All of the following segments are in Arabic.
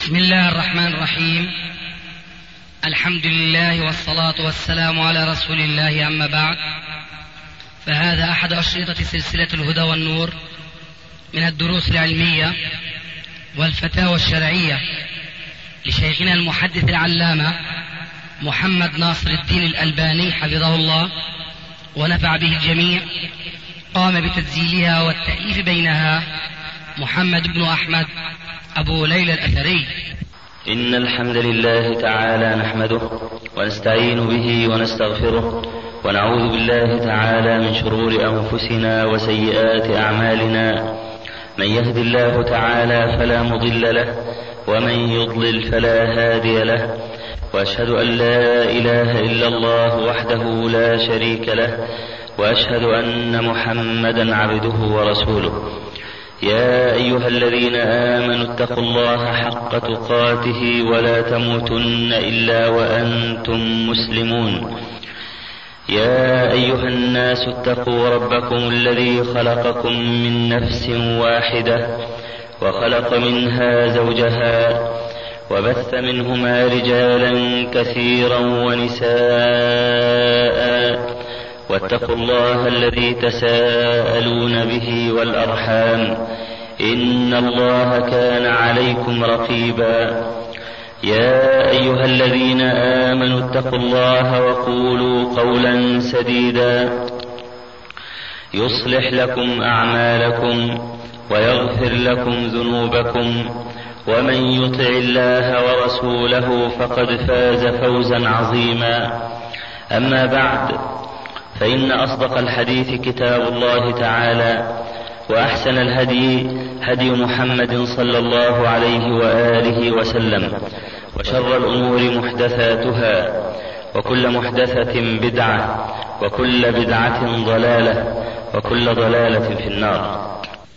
بسم الله الرحمن الرحيم. الحمد لله والصلاة والسلام على رسول الله، أما بعد، فهذا أحد أشرطة سلسلة الهدى والنور من الدروس العلمية والفتاوى الشرعية لشيخنا المحدث العلامة محمد ناصر الدين الألباني حفظه الله ونفع به الجميع. قام بتسجيلها والتأليف بينها محمد بن أحمد أبو ليلى الأثري. إن الحمد لله تعالى نحمده ونستعين به ونستغفره ونعوذ بالله تعالى من شرور أنفسنا وسيئات أعمالنا. من يهد الله تعالى فلا مضل له ومن يضلل فلا هادي له، وأشهد أن لا إله إلا الله وحده لا شريك له، وأشهد أن محمدا عبده ورسوله. يا أيها الذين آمنوا اتقوا الله حق تقاته ولا تموتن إلا وأنتم مسلمون. يا أيها الناس اتقوا ربكم الذي خلقكم من نفس واحدة وخلق منها زوجها وبث منهما رجالا كثيرا ونساء، واتقوا الله الذي تساءلون به والأرحام، إن الله كان عليكم رقيبا. يا أيها الذين آمنوا اتقوا الله وقولوا قولا سديدا يصلح لكم أعمالكم ويغفر لكم ذنوبكم، ومن يطع الله ورسوله فقد فاز فوزا عظيما. أما بعد، فإن أصدق الحديث كتاب الله تعالى، وأحسن الهدي هدي محمد صلى الله عليه وآله وسلم، وشر الأمور محدثاتها، وكل محدثة بدعة، وكل بدعة ضلالة، وكل ضلالة في النار.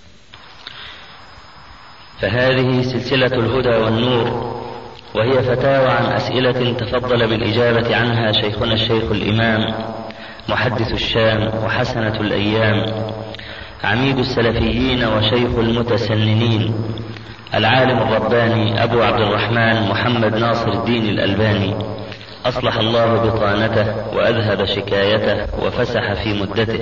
فهذه سلسلة الهدى والنور، وهي فتاوى عن أسئلة تفضل بالإجابة عنها شيخنا الشيخ الإمام محدث الشام وحسنة الأيام، عميد السلفيين وشيخ المتسننين، العالم الرباني أبو عبد الرحمن محمد ناصر الدين الألباني، أصلح الله بطانته وأذهب شكايته وفسح في مدته.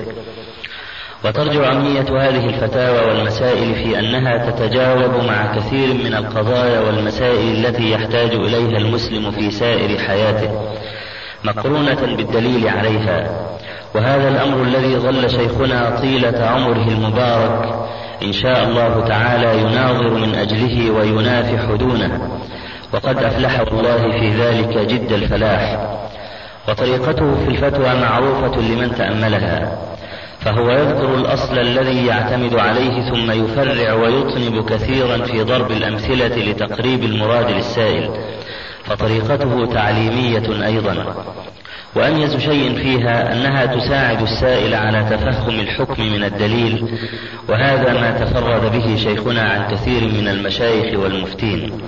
وترجع أهمية هذه الفتاوى والمسائل في أنها تتجاوب مع كثير من القضايا والمسائل التي يحتاج إليها المسلم في سائر حياته، مقرونة بالدليل عليها. وهذا الأمر الذي ظل شيخنا طيلة عمره المبارك إن شاء الله تعالى يناظر من أجله وينافح دونه، وقد أفلح الله في ذلك جد الفلاح. وطريقته في الفتوى معروفة لمن تأملها، فهو يذكر الأصل الذي يعتمد عليه ثم يفرع ويطنب كثيرا في ضرب الأمثلة لتقريب المراد للسائل، فطريقته تعليمية أيضا. وأميز شيء فيها أنها تساعد السائل على تفهم الحكم من الدليل، وهذا ما تفرد به شيخنا عن كثير من المشايخ والمفتين.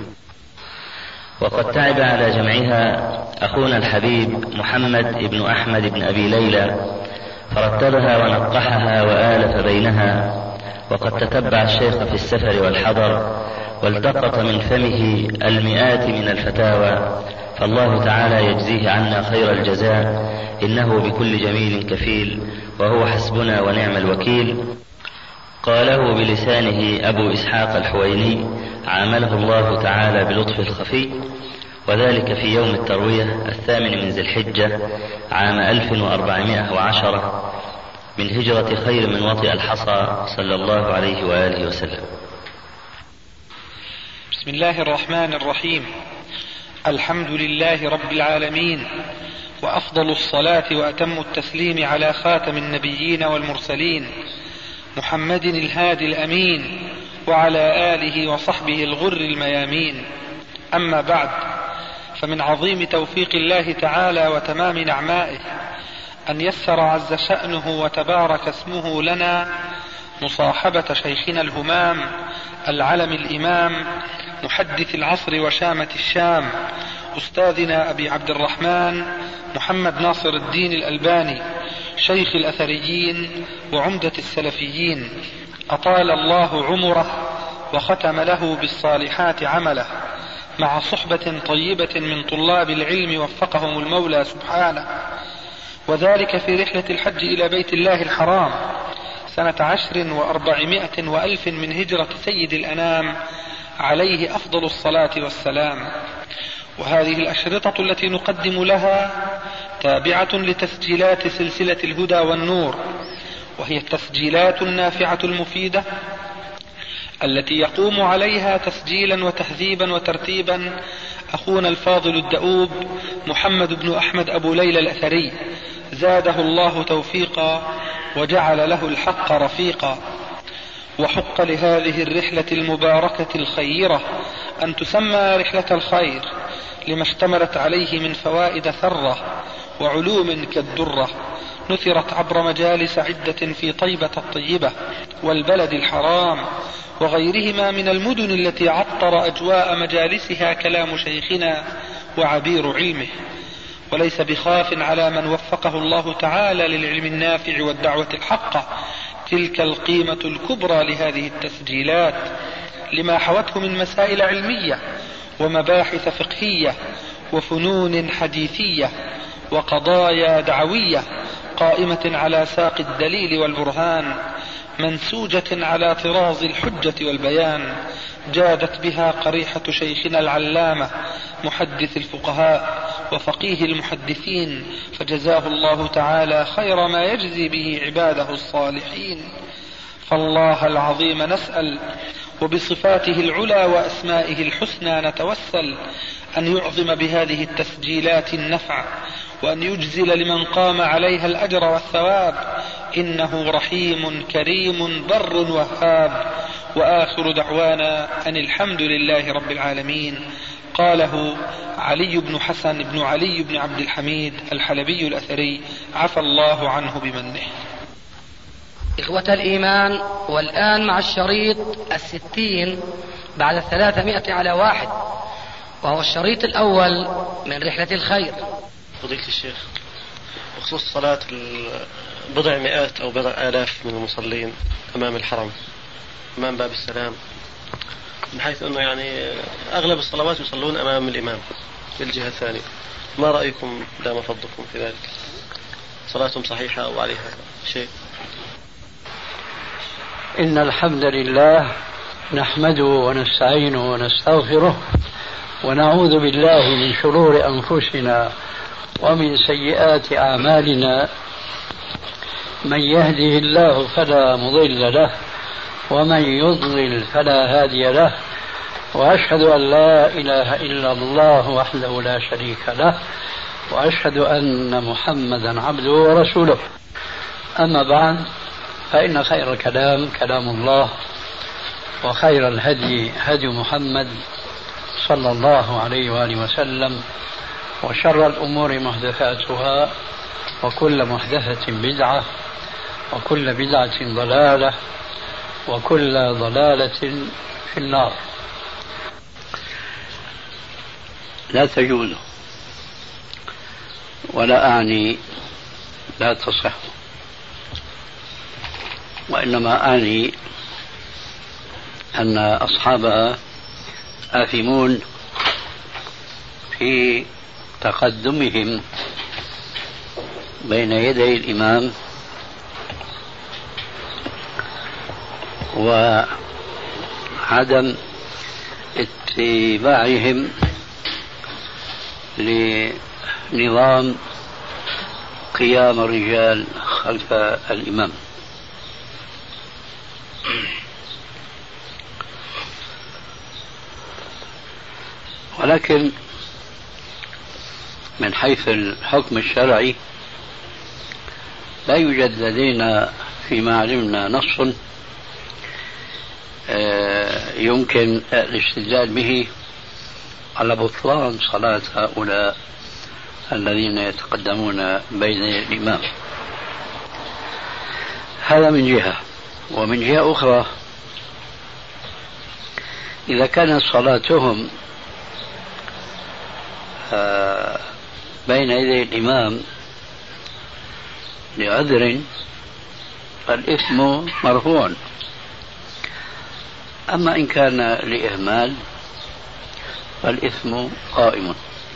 وقد تعب على جمعها أخونا الحبيب محمد بن أحمد بن أبي ليلى، فرتبها ونقحها وآلف بينها، وقد تتبع الشيخ في السفر والحضر والتقط من فمه المئات من الفتاوى، فالله تعالى يجزيه عنا خير الجزاء، إنه بكل جميل كفيل، وهو حسبنا ونعم الوكيل. قاله بلسانه أبو إسحاق الحويني، عامله الله تعالى بلطف الخفي، وذلك في يوم التروية 8 من ذي الحجة عام 1410 من هجرة خير من وطئ الحصى صلى الله عليه وآله وسلم. بسم الله الرحمن الرحيم. الحمد لله رب العالمين، وأفضل الصلاة وأتم التسليم على خاتم النبيين والمرسلين محمد الهادي الأمين، وعلى آله وصحبه الغر الميامين. أما بعد، فمن عظيم توفيق الله تعالى وتمام نعمائه أن يسر عز شأنه وتبارك اسمه لنا مصاحبة شيخنا الهمام العلم الإمام محدث العصر وشامة الشام، أستاذنا أبي عبد الرحمن محمد ناصر الدين الألباني، شيخ الأثريين وعمدة السلفيين، أطال الله عمره وختم له بالصالحات عمله، مع صحبة طيبة من طلاب العلم وفقهم المولى سبحانه، وذلك في رحلة الحج إلى بيت الله الحرام سنة 10,400,000 من هجرة سيد الأنام عليه أفضل الصلاة والسلام. وهذه الأشرطة التي نقدم لها تابعة لتسجيلات سلسلة الهدى والنور، وهي التسجيلات النافعة المفيدة التي يقوم عليها تسجيلا وتهذيبا وترتيبا أخونا الفاضل الدؤوب محمد بن أحمد أبو ليلى الأثري، زاده الله توفيقا وجعل له الحق رفيقا. وحق لهذه الرحلة المباركة الخيرة أن تسمى رحلة الخير لما اشتملت عليه من فوائد ثرة وعلوم كالدرة، نثرت عبر مجالس عدة في طيبة الطيبة والبلد الحرام وغيرهما من المدن التي عطر أجواء مجالسها كلام شيخنا وعبير علمه. وليس بخاف على من وفقه الله تعالى للعلم النافع والدعوة الحقة تلك القيمة الكبرى لهذه التسجيلات، لما حوته من مسائل علمية ومباحث فقهية وفنون حديثية وقضايا دعوية قائمة على ساق الدليل والبرهان، منسوجة على طراز الحجة والبيان، جادت بها قريحة شيخنا العلامة محدث الفقهاء وفقيه المحدثين، فجزاه الله تعالى خير ما يجزي به عباده الصالحين. فالله العظيم نسأل وبصفاته العلى وأسمائه الحسنى نتوسل أن يعظم بهذه التسجيلات النفع، وأن يجزل لمن قام عليها الأجر والثواب، إنه رحيم كريم بر وهاب. وآخر دعوانا أن الحمد لله رب العالمين. قاله علي بن حسن بن علي بن عبد الحميد الحلبي الأثري، عفى الله عنه بمنه. إخوة الإيمان، والآن مع الشريط 60 بعد 300 على 1، وهو الشريط الأول من رحلة الخير. فضيلة الشيخ، بخصوص صلاة بضع مئات أو بضع آلاف من المصلين أمام الحرم أمام باب السلام، بحيث أنه يعني أغلب الصلوات يصلون أمام الإمام في الجهة الثانية، ما رأيكم دام فضلكم في ذلك؟ صلاتهم صحيحة أو عليها شيء؟ إن الحمد لله نحمده ونستعينه ونستغفره ونعوذ بالله من شرور أنفسنا ومن سيئات أعمالنا، من يهده الله فلا مضل له ومن يضلل فلا هادي له، وأشهد أن لا إله إلا الله وحده لا شريك له، وأشهد أن محمدا عبده ورسوله. أما بعد، فإن خير الكلام كلام الله، وخير الهدي هدي محمد صلى الله عليه وآله وسلم، وشر الأمور محدثاتها، وكل محدثة بدعة، وكل بدعة ضلالة، وكل ضلالة في النار. لا تجوز، ولا أعني لا تصح، وإنما أعني أن أصحابها آثمون في تقدمهم بين يدي الإمام وعدم اتباعهم لنظام قيام الرجال خلف الإمام. ولكن من حيث الحكم الشرعي لا يوجد لدينا فيما علمنا نص يمكن الاستدلال به على بطلان صلاة هؤلاء الذين يتقدمون بين الإمام. هذا من جهة. ومن جهة أخرى، إذا كانت صلاتهم بين يدي الإمام لعذر فالإثم مرفوع. أما إن كان لإهمال فالإثم قائم.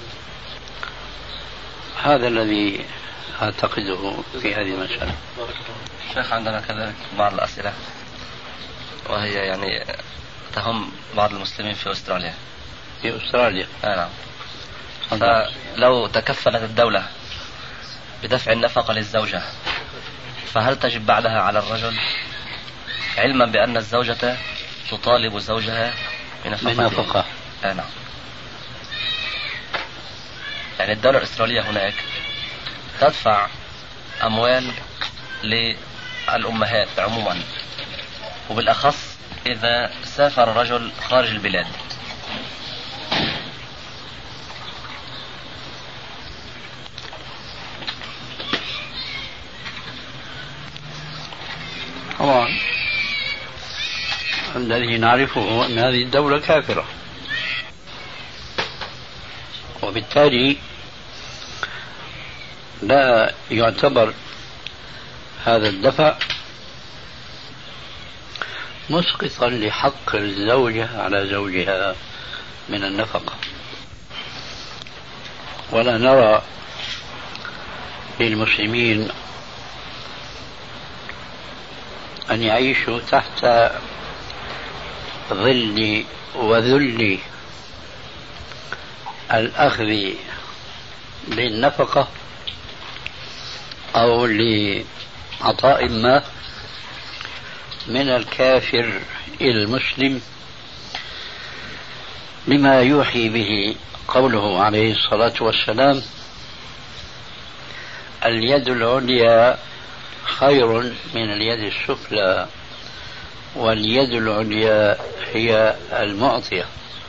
هذا الذي أعتقده في هذه المسألة. شيخ عندنا كذلك بعض الأسئلة وهي يعني تهم بعض المسلمين في أستراليا. في أستراليا؟ نعم. فلو تكفلت الدولة بدفع النفقة للزوجة فهل تجب بعدها على الرجل، علما بأن الزوجة تطالب زوجها بنفقة؟ نعم. يعني الدولة الأسترالية هناك تدفع أموال للأمهات عموما، وبالأخص إذا سافر الرجل خارج البلاد. طبعا الذي نعرفه أن هذه الدولة كافرة، وبالتالي لا يعتبر هذا الدفع مسقطا لحق الزوجة على زوجها من النفقة. ولا نرى للمسلمين أن يعيشوا تحت ظل وذل الأخذ للنفقة أو لعطاء ما من الكافر المسلم، لما يوحي به قوله عليه الصلاة والسلام: اليد العليا خير من اليد السفلى، واليد العليا هي المعطية.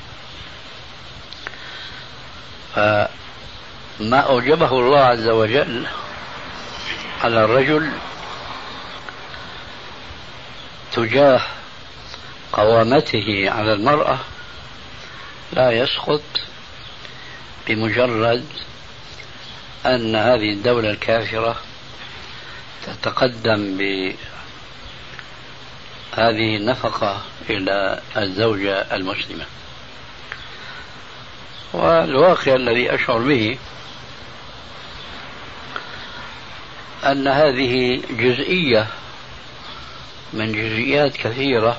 فما أوجبه الله عز وجل على الرجل تجاه قوامته على المرأة لا يسقط بمجرد أن هذه الدولة الكافرة تتقدم بهذه النفقة إلى الزوجة المسلمة. والواقع الذي أشعر به أن هذه جزئية من جزئيات كثيرة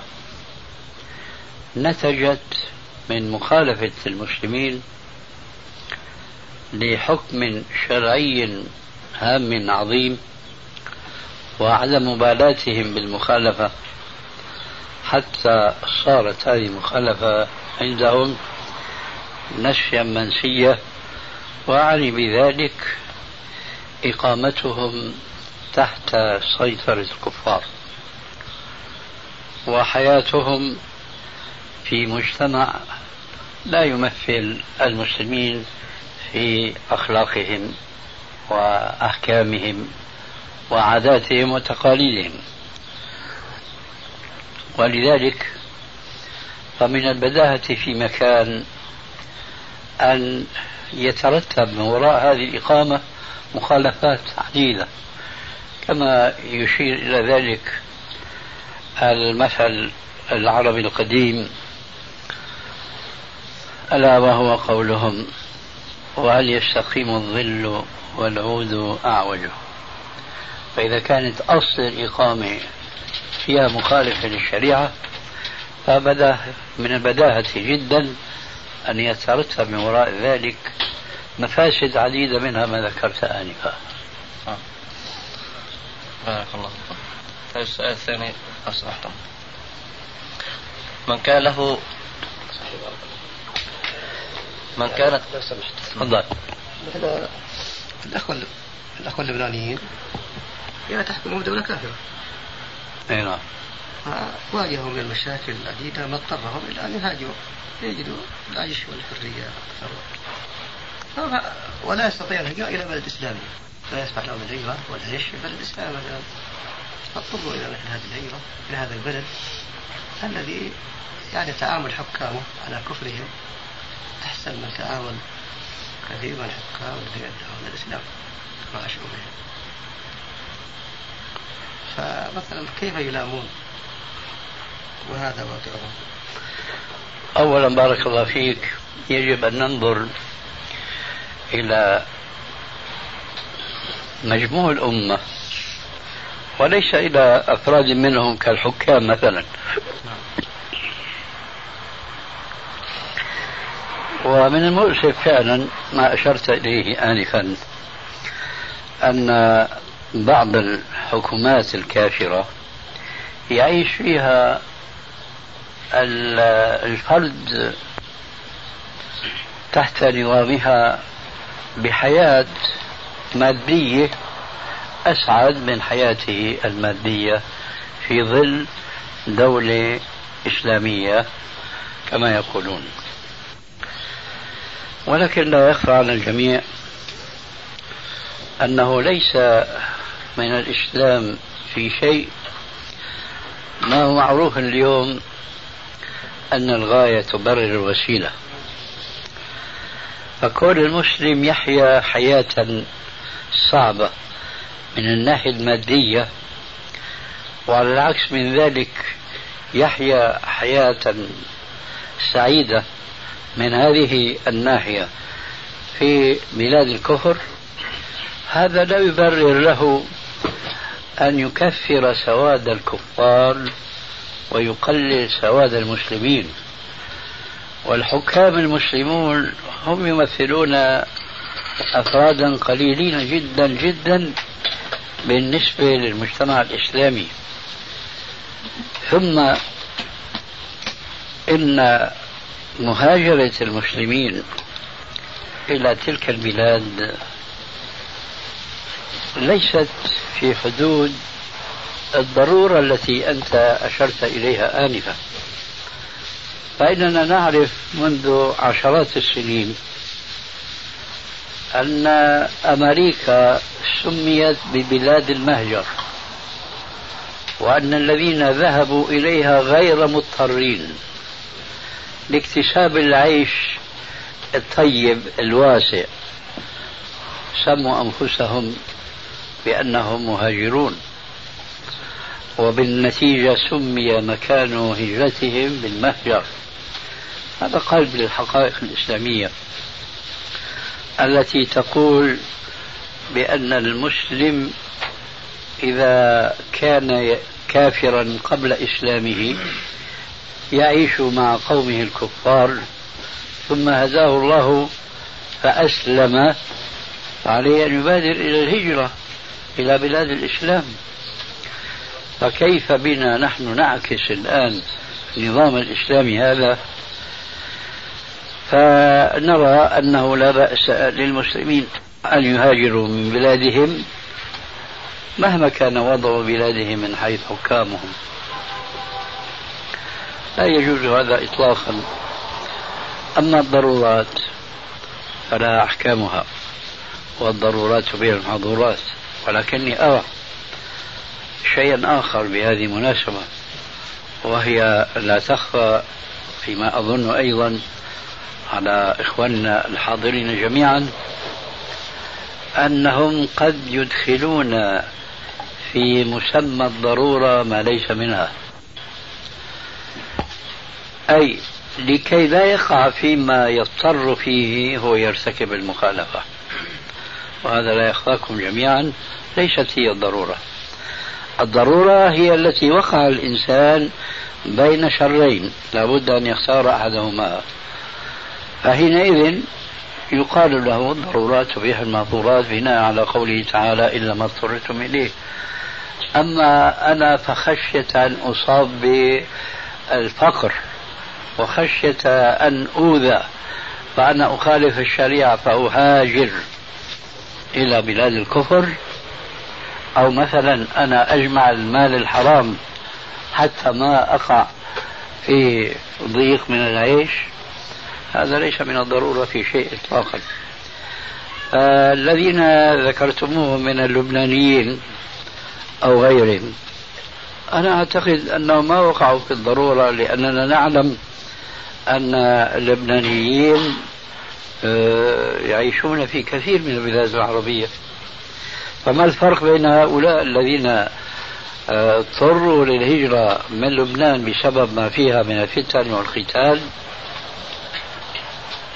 نتجت من مخالفة المسلمين لحكم شرعي هام عظيم، وعدم مبالاتهم بالمخالفة حتى صارت هذه المخالفة عندهم نسيا منسية، وأعني بذلك إقامتهم تحت سيطرة الكفار، وحياتهم في مجتمع لا يمثل المسلمين في أخلاقهم وأحكامهم وعاداتهم وتقاليدهم. ولذلك فمن البداهة في مكان أن يترتب من وراء هذه الإقامة مخالفات عديدة، كما يشير إلى ذلك المثل العربي القديم: ألا وهو قولهم: وهل يستقيم الظل والعود أعوج. فإذا كانت أصل الإقامة فيها مخالفة للشريعة فبدا من البداهة جدا أن يترتب من وراء ذلك مفاسد عديدة، منها ما ذكرت آنفا. بارك الله فيكم. طيب السؤال الثاني لو سمحتم: من كان له من كانت لو سمحت تفضل. مثل الأخوة اللبنانيين تحكمهم دولة كافرة، أي نعم، واجهوا من المشاكل العديدة ما اضطرهم إلى أن يهاجروا يجدوا العيش والحرية أكثر، ولا يستطيع الهجرة إلى بلد إسلامي، لا يسمح لهم الهجرة والعيش في بلد إسلامي، فاضطروا إلى مثل هذه الهجرة إلى هذا البلد الذي تعامل حكامه على كفرهم أحسن من تعامل كثير من الحكام الذين يدعون الإسلام وعاشوا به. فمثلا كيف يلامون وهذا واقعهم؟ أولا بارك الله فيك، يجب أن ننظر إلى مجموع الأمة وليس إلى أفراد منهم كالحكام مثلا. ومن المؤسف فعلا ما أشرت إليه آنفا أن بعض الحكومات الكافرة يعيش فيها الفرد تحت نظامها بحياة مادية أسعد من حياته المادية في ظل دولة إسلامية كما يقولون. ولكن لا يخفى على الجميع أنه ليس من الإسلام في شيء ما هو معروف اليوم أن الغاية تبرر الوسيلة. فكون المسلم يحيا حياة صعبة من الناحية المادية وعلى العكس من ذلك يحيا حياة سعيدة من هذه الناحية في بلاد الكفر، هذا لا يبرر له أن يكفر سواد الكفار ويقلل سواد المسلمين. والحكام المسلمون هم يمثلون أفرادا قليلين جدا جدا بالنسبة للمجتمع الإسلامي. ثم إن مهاجرة المسلمين إلى تلك البلاد ليست في حدود الضرورة التي أنت أشرت إليها آنفا. فإننا نعرف منذ عشرات السنين أن أمريكا سميت ببلاد المهجر، وأن الذين ذهبوا إليها غير مضطرين لاكتساب العيش الطيب الواسع سموا أنفسهم بأنهم مهاجرون، وبالنتيجة سمي مكان هجرتهم بالمهجر. هذا قلب للحقائق الإسلامية التي تقول بأن المسلم إذا كان كافرا قبل إسلامه يعيش مع قومه الكفار ثم هداه الله فأسلم، عليه أن يبادر إلى الهجرة إلى بلاد الإسلام. فكيف بنا نحن نعكس الآن النظام الإسلامي هذا؟ فنرى أنه لا بأس للمسلمين أن يهاجروا من بلادهم مهما كان وضع بلادهم من حيث حكامهم، لا يجوز هذا إطلاقا. أما الضرورات فلا أحكامها، والضرورات تبيح المحظورات. ولكني أرى شيئا آخر بهذه المناسبة، وهي لا تخفى فيما أظن أيضا على إخواننا الحاضرين جميعا، أنهم قد يدخلون في مسمى الضرورة ما ليس منها، أي لكي لا يقع فيما يضطر فيه هو يرتكب المخالفة. وهذا لا يخفاكم جميعا ليست هي الضرورة. الضرورة هي التي وقع الإنسان بين شرين لابد أن يختار أحدهما، فحينئذ يقال له الضرورات تبيح المحظورات بناء على قوله تعالى إلا ما اضطررتم إليه. أما أنا فخشية أن أصاب بالفقر وخشية أن أوذى فأنا أخالف الشريعة فأهاجر إلى بلاد الكفر، أو مثلا أنا أجمع المال الحرام حتى ما أقع في ضيق من العيش، هذا ليس من الضرورة في شيء إطلاقا. الذين ذكرتموهم من اللبنانيين أو غيرهم أنا أعتقد أنهم ما وقعوا في الضرورة، لأننا نعلم أن اللبنانيين يعيشون في كثير من البلاد العربية. فما الفرق بين هؤلاء الذين اضطروا للهجرة من لبنان بسبب ما فيها من الفتن والقتال،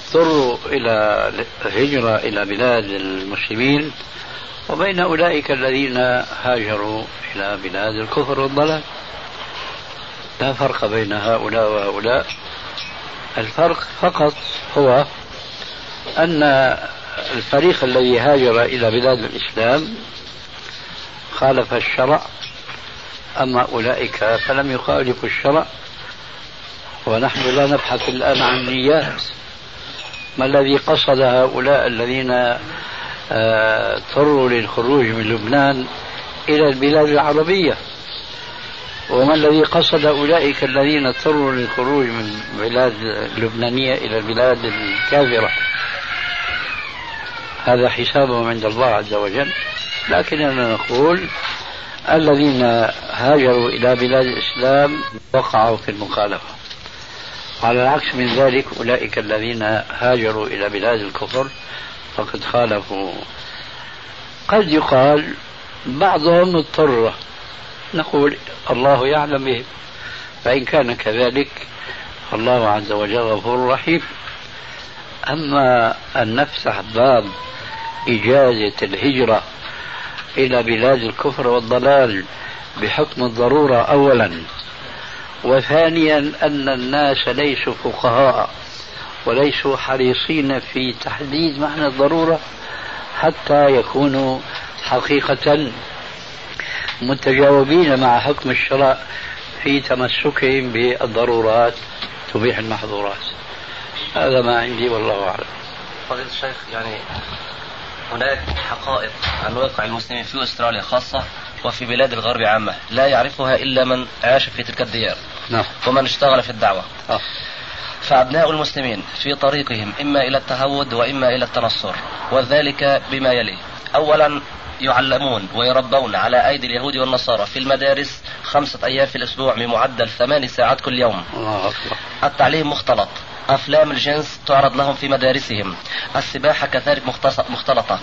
اضطروا إلى الهجرة إلى بلاد المسلمين وبين أولئك الذين هاجروا إلى بلاد الكفر والضلال. لا فرق بين هؤلاء وهؤلاء، الفرق فقط هو أن الفريق الذي هاجر إلى بلاد الإسلام خالف الشرع، أما أولئك فلم يخالفوا الشرع. ونحن لا نبحث الآن عن نيات، ما الذي قصد هؤلاء الذين اضطروا للخروج من لبنان إلى البلاد العربية، وما الذي قصد أولئك الذين اضطروا للخروج من بلاد اللبنانية إلى البلاد الكافرة. هذا حسابهم عند الله عز وجل، لكننا نقول الذين هاجروا إلى بلاد الإسلام وقعوا في المخالفة. على العكس من ذلك أولئك الذين هاجروا إلى بلاد الكفر فقد خالفوا. قد يقال بعضهم اضطر، نقول الله يعلم به، فإن كان كذلك الله عز وجل غفور رحيم. أما أن نفتح باب إجازة الهجرة إلى بلاد الكفر والضلال بحكم الضرورة أولا، وثانيا أن الناس ليسوا فقهاء وليسوا حريصين في تحديد معنى الضرورة حتى يكونوا حقيقة متجاوبين مع حكم الشرع في تمسكهم بالضرورات تبيح المحظورات. هذا ما عندي والله أعلم. فضيلة الشيخ، يعني هناك حقائق عن واقع المسلمين في أستراليا خاصة وفي بلاد الغرب عامة لا يعرفها إلا من عاش في تلك الديار ومن اشتغل في الدعوة. فأبناء المسلمين في طريقهم إما إلى التهود وإما إلى التنصر، وذلك بما يلي: أولا يعلمون ويربون على أيدي اليهود والنصارى في المدارس 5 أيام في الأسبوع بمعدل 8 ساعات كل يوم. التعليم مختلط، أفلام الجنس تعرض لهم في مدارسهم، السباحة كذلك مختلطة،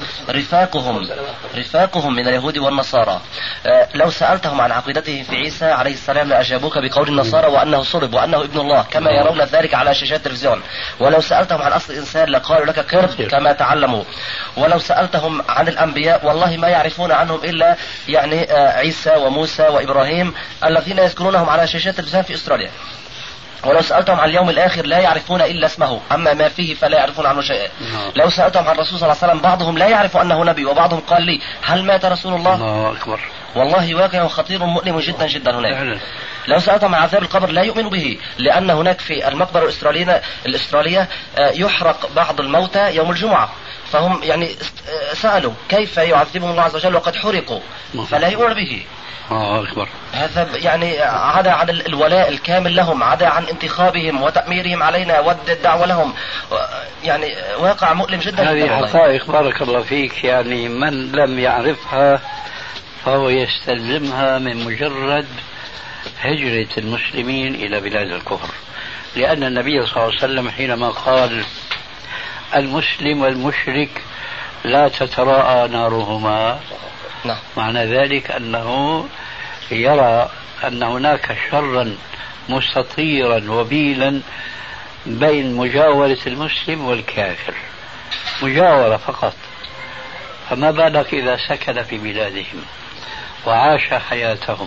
رفاقهم من اليهود والنصارى. لو سألتهم عن عقيدتهم في عيسى عليه السلام لأجابوك بقول النصارى وأنه صلب وأنه ابن الله كما يرون ذلك على شاشات التلفزيون. ولو سألتهم عن أصل الإنسان لقالوا لك قرد كما تعلموا. ولو سألتهم عن الأنبياء والله ما يعرفون عنهم إلا يعني عيسى وموسى وإبراهيم الذين يذكرونهم على شاشات التلفزيون في أستراليا. ولو سألتهم عن اليوم الآخر لا يعرفون إلا اسمه، أما ما فيه فلا يعرفون عنه شيئا. لو سألتهم عن الرسول صلى الله عليه وسلم بعضهم لا يعرف أنه نبي، وبعضهم قال لي هل مات رسول الله؟ الله أكبر. والله واقع خطير مؤلم جدا جدا هناك. لو سألتهم عن عذاب القبر لا يؤمنوا به، لأن هناك في المقبرة الأسترالية يحرق بعض الموتى يوم الجمعة، فهم يعني سألوا كيف يعذبهم الله عز وجل وقد حرقوا، فلا يؤمن به. أكبر. هذا يعني عدا عن الولاء الكامل لهم، عدا عن انتخابهم وتأميرهم علينا والدعوة لهم، يعني واقع مؤلم جدا. هذه حقائق بارك الله فيك، يعني من لم يعرفها فهو يستلزمها من مجرد هجرة المسلمين إلى بلاد الكفر، لأن النبي صلى الله عليه وسلم حينما قال المسلم والمشرك لا تتراءى نارهما، معنى ذلك أنه يرى أن هناك شرا مستطيرا وبيلا بين مجاورة المسلم والكافر، مجاورة فقط، فما بالك إذا سكن في بلادهم وعاش حياتهم.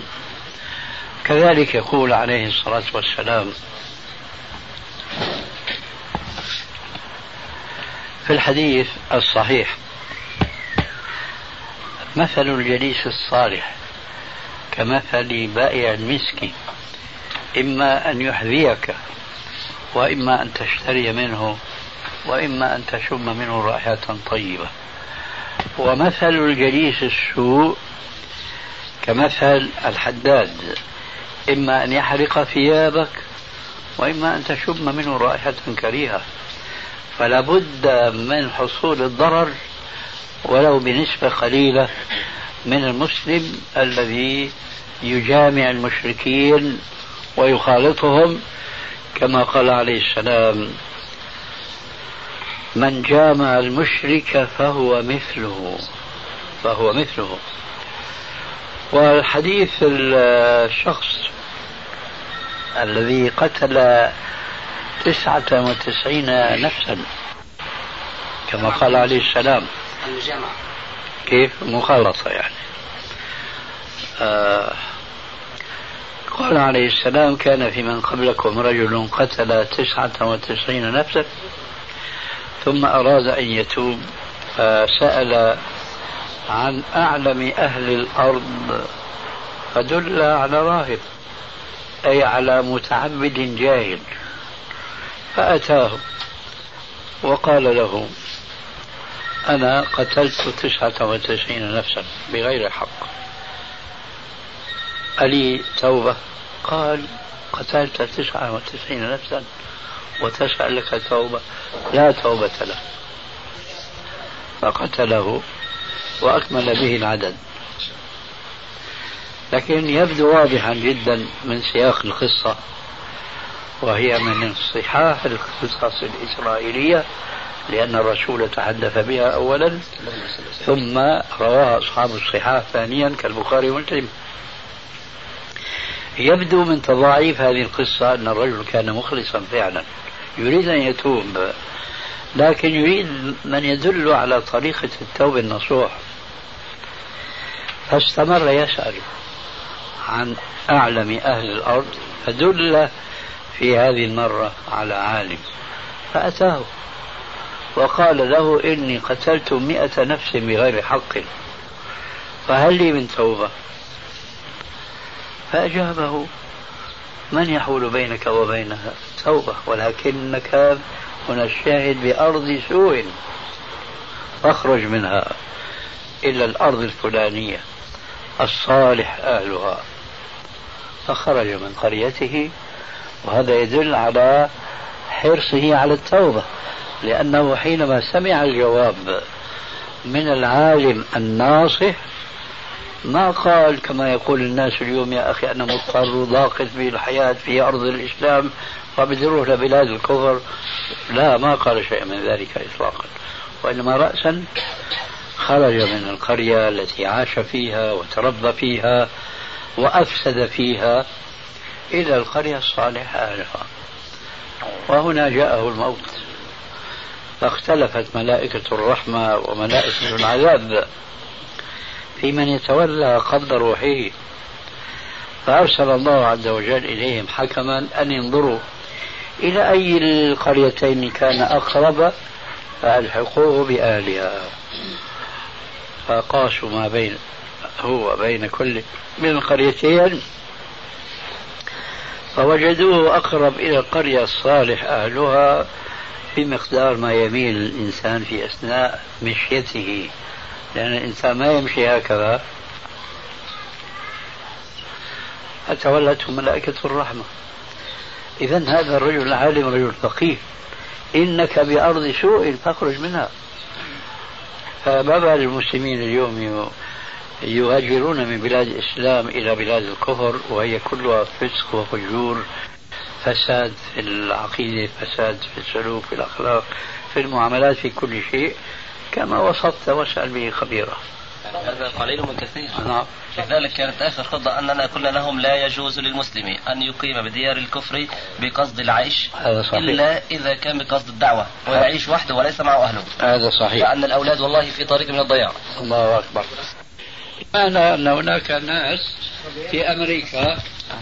كذلك يقول عليه الصلاة والسلام في الحديث الصحيح: مثل الجليس الصالح كمثل بائع المسك، إما أن يحذيك وإما أن تشتري منه وإما أن تشم منه رائحة طيبة. ومثل الجليس السوء كمثل الحداد، إما أن يحرق ثيابك وإما أن تشم منه رائحة كريهة. فلا بد من حصول الضرر ولو بنسبة قليلة من المسلم الذي يجامع المشركين ويخالطهم، كما قال عليه السلام: من جامع المشرك فهو مثله. والحديث الشخص الذي قتل 99 نفسا كما قال عليه السلام. الجامعة كيف مخالطة يعني. قال عليه السلام: كان في من قبلكم رجل قتل 99 نفسا ثم أراد أن يتوب فسأل عن أعلم أهل الأرض فدل على راهب، أي على متعبد جاهل، فأتاه وقال له: أنا قتلت 99 نفسا بغير حق، ألي توبة؟ قال: قتلت 99 نفسا وتسأل لك توبة؟ لا توبة له. فقتله وأكمل به العدد. لكن يبدو واضحا جدا من سياق القصة، وهي من صحاح القصص الإسرائيلية، لأن الرسول تحدث بها أولا ثم رواها أصحاب الصحاح ثانيا كالبخاري ومسلم. يبدو من تضاعيف هذه القصة أن الرجل كان مخلصا فعلا، يريد أن يتوب، لكن يريد من يدل على طريقة التوبة النصوح، فاستمر يسأل عن أعلم أهل الأرض، فدل في هذه المرة على عالم، فأتاه وقال له: إني قتلت 100 نفس بغير حق، فهل لي من توبة؟ فأجابه: من يحول بينك وبينها توبة، ولكنك هنا الشاهد بأرض سوء، فاخرج منها إلى الأرض الفلانية الصالح أهلها. فخرج من قريته، وهذا يدل على حرصه على التوبة، لأنه حينما سمع الجواب من العالم الناصح ما قال كما يقول الناس اليوم: يا أخي أنا مضطر وضاقت بي الحياة في أرض الإسلام فبدي أروح لبلاد الكفر. لا، ما قال شيء من ذلك إطلاقا، وإنما رأسا خرج من القرية التي عاش فيها وتربى فيها وأفسد فيها إلى القرية الصالحة أهلها. وهنا جاءه الموت، فاختلفت ملائكة الرحمة وملائكة العذاب في من يتولى قبض روحه، فأرسل الله عز وجل إليهم حكما أن ينظروا إلى أي القريتين كان أقرب فألحقوه بأهلها، فقاسوا ما بين هو بين كل من القريتين فوجدوه أقرب إلى القرية الصالح أهلها بمقدار ما يميل الإنسان في أثناء مشيته، لأن الإنسان ما يمشي هكذا. فتولته ملائكة الرحمة. إذن هذا الرجل العالم رجل فقيه، إنك بأرض سوء فاخرج منها. فما بال المسلمين اليوم يهاجرون من بلاد الإسلام إلى بلاد الكفر وهي كلها فسق وفجور، فساد في العقيدة، فساد في السلوك، في الأخلاق، في المعاملات، في كل شيء، كما وصفت واسأل به خبيرا. هذا قليل من كثير. نعم. لذلك كانت آخر خطة أننا قلنا لهم: لا يجوز للمسلم أن يقيم بديار الكفر بقصد العيش إلا إذا كان بقصد الدعوة ويعيش وحده وليس معه أهله. هذا صحيح، لأن الأولاد والله في طريق من الضياع. الله أكبر. أنا أن هناك ناس في أمريكا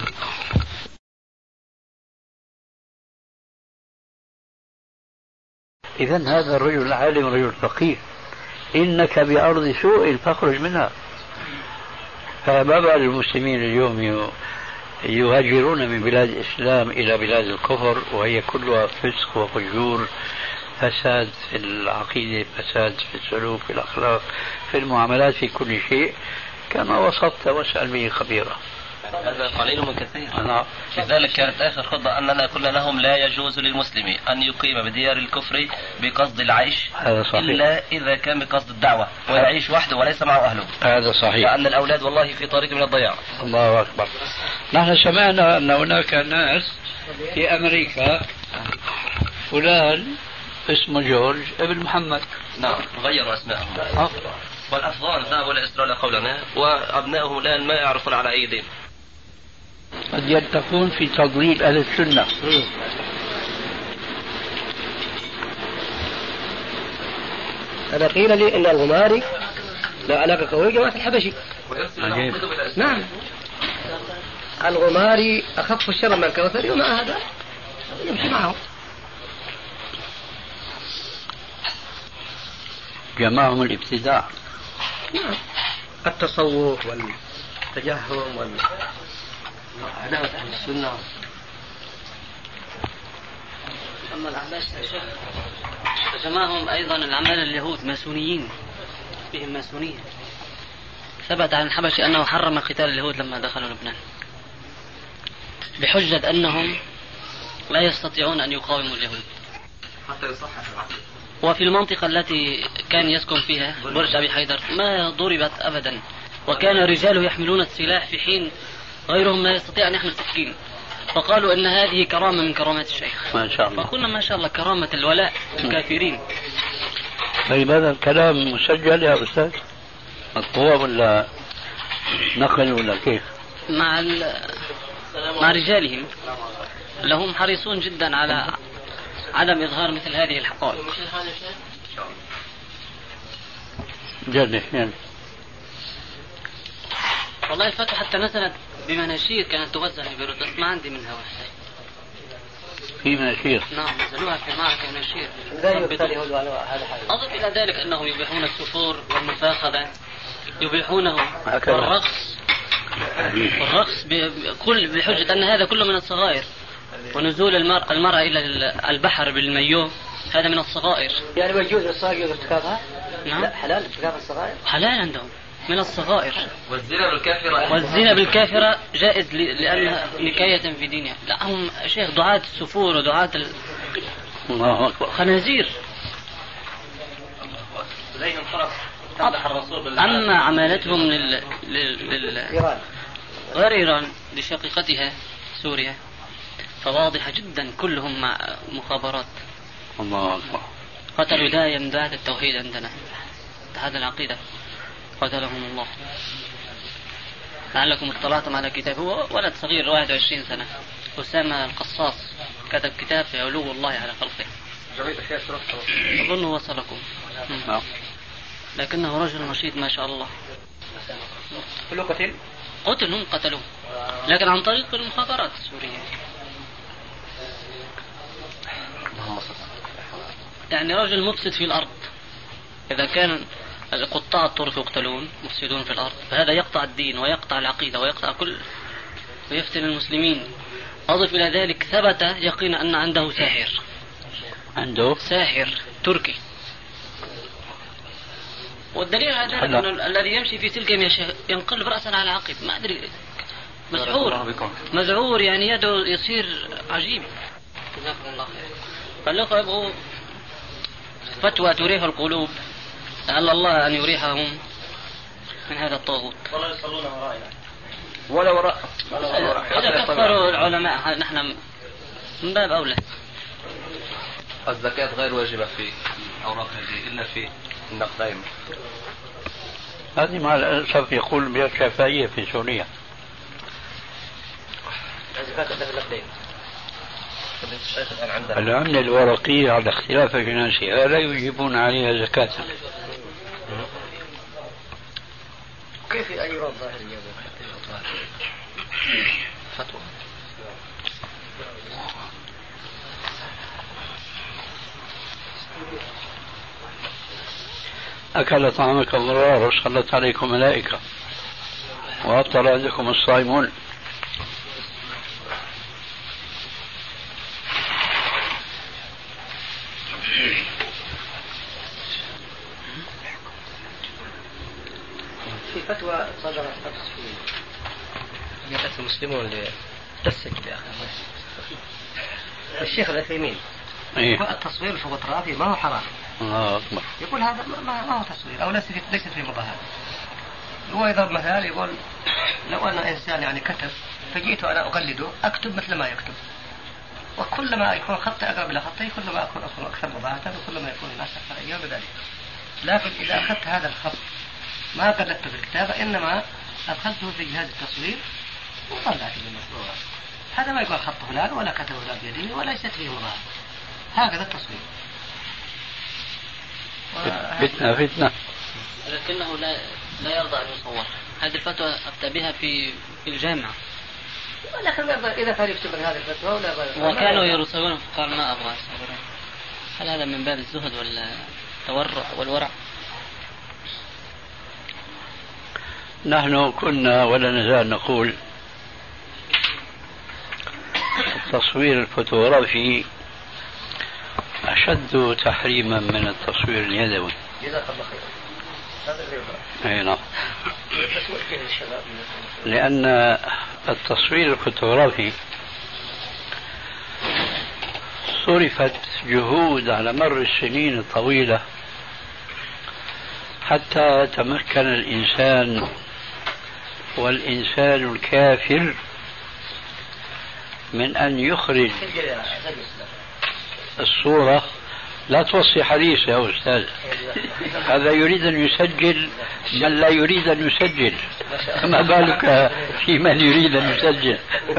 إذن هذا الرجل العالم رجل فقيه، إنك بأرض سوء فاخرج منها. فما بال المسلمين اليوم يهاجرون من بلاد الإسلام إلى بلاد الكفر وهي كلها فسق وفجور، فساد في العقيدة، فساد في السلوك، في الأخلاق، في المعاملات، في كل شيء، كما وصفت واسأل به خبيرا. هذا قليل من كثير. نعم. لذلك كانت آخر خطة أننا قلنا لهم: لا يجوز للمسلم أن يقيم بديار الكفر بقصد العيش إلا إذا كان بقصد الدعوة ويعيش وحده وليس معه أهله. هذا صحيح، لأن الأولاد والله في طريق من الضياع. الله أكبر. نحن سمعنا أن هناك ناس في أمريكا فلان اسمه جورج ابن محمد. نعم، غيروا أسماءهم. والأفضال ذهبوا إلى إسرائيل قولنا، وأبنائهم الآن ما يعرفون على أي دين. قد يلتقون في تضليل أهل السنة. أنا قيل لي إن الغماري لا علاقة قوية جماعة الحبشي. نعم الغماري أخف الشر من الكوثري ومع هذا يمشي معه. جمعهم الابتداع. نعم التصوف والتجهم وعداوة أهل السنة. أما الأحباش جمعهم أيضا العمال اليهود ماسونيين فيهم ماسونية. ثبت عن الحبشي أنه حرم قتال اليهود لما دخلوا لبنان بحجة أنهم لا يستطيعون أن يقاوموا اليهود. وفي المنطقة التي كان يسكن فيها برج أبي حيدر ما ضربت أبدا، وكان رجاله يحملون السلاح في حين غيرهم لا يستطيع أن يحمل سكين، فقالوا إن هذه كرامة من كرامات الشيخ. ما شاء الله. فقلنا ما شاء الله كرامة الولاء الكافرين. طيب هذا الكلام مسجل يا أستاذ؟ مطبوع ولا نقل ولا كيف؟ مع رجالهم لهم حريصون جدا على عدم إظهار مثل هذه الحقائق. جد والله الفتوى حتى نزلت بمناشير كانت توزع في بيروت، بس ما عندي منها واحدة. في مناشير؟ نعم نزلوها في معركة مناشير. أضف إلى ذلك أنهم يبيحون السفور والمفاخذة، يبيحونه والرقص بحجة أن هذا كله من الصغائر، ونزول المرأة إلى البحر بالمايو هذا من الصغائر. يعني ما يجوز الصغائر ارتكابها؟ نعم. لا حلال ارتكاب الصغائر؟ حلال عندهم من الصغائر. والزنا بالكافرة جائز لأنها نكاية في دينها. لا هم شيخ دعاة السفور ودعاة الخنازير. أما عمالتهم غير إيران لشقيقتها سوريا فواضحة جدا، كلهم مع مخابرات. الله أكبر. قتلوا داعية دعاة التوحيد عندنا، اتحاد العقيدة، قتلهم الله. لعلكم اطلعتم على كتاب، هو ولد صغير 21 سنة، أسامة القصاص، كتب كتاب في علو الله على خلقه، أظنه وصلكم. لكنه رجل نشيط ما شاء الله. قتلهم قتلوه لكن عن طريق المخابرات السورية. يعني رجل مفسد في الأرض. إذا كان قطاع الطرق يقتلون مفسدون في الأرض، فهذا يقطع الدين ويقطع العقيدة ويقطع كل ويفتن المسلمين. أضف إلى ذلك ثبت يقين أن عنده ساحر، عنده ساحر تركي، والدليل على ذلك أن الذي يمشي في سلك ينقلب رأسا على عقب، ما أدري مزعور يعني يده يصير عجيب. جزاكم الله خير. فالأخوة يبغوا فتوى تريح القلوب، لعل الله أن يريحهم من هذا الطاغوت. والله يصلون ورائنا ولا وراء. إذا كفروا العلماء نحن من باب أولى. الزكاة غير واجبة في أوراق هذه إلا في النقدين. هذه مع الأسف يقول بها الشافعية في سوريا. العملة الورقية على اختلاف أجناسها لا يجيبون عليها زكاة. كيف أيراد ظاهرية فتوى؟ أكل طعامك الضرار وصلت عليكم ملائكة وأفطر عندكم الصائمون. في فتوى صدرت أمس في جمعية المسلمون للسجل يا أخي الشيخ العثيمين يقول التصوير الفوتوغرافي ما هو حرام. الله أكبر. يقول هذا ما هو تصوير أو ليست في مظاهر. هو يضرب مثال يقول لو أن إنسان يعني كتب فجئت أنا أقلده أكتب مثل ما يكتب، وكلما يكون خطي أقرب إلى خطي كلما أكون أكثر مظاهرة وكلما يكون الناس أكثر إياه بذلك. لكن إذا أخذت هذا الخط ما قلدته في الكتابة إنما أدخلته في جهاز التصوير وطلعته بالمشروع، هذا ما يقول خط فلان ولا كتب فلان بيده ولا يست فيه مظاهر، هكذا التصوير. فتنة. لكنه لا يرضى أن يصور. هذه الفتوى أفتى بها في الجامعة. لكن إذا كان يكتب هذه الفتوى ولا وكانوا يرسلون قال ما أبغى أصور. هل هذا من باب الزهد والتورع والورع؟ نحن كنا ولا نزال نقول التصوير الفوتوغرافي أشد تحريما من التصوير اليدوي. جزاك الله خير. أي نعم. لأن التصوير الفوتوغرافي صرفت جهود على مر السنين الطويلة حتى تمكن الإنسان والإنسان الكافر من أن يخرج الصورة. لا توصي حديث يا أستاذ، هذا يريد أن يسجل من لا يريد أن يسجل، فما بالك في من يريد أن يسجل.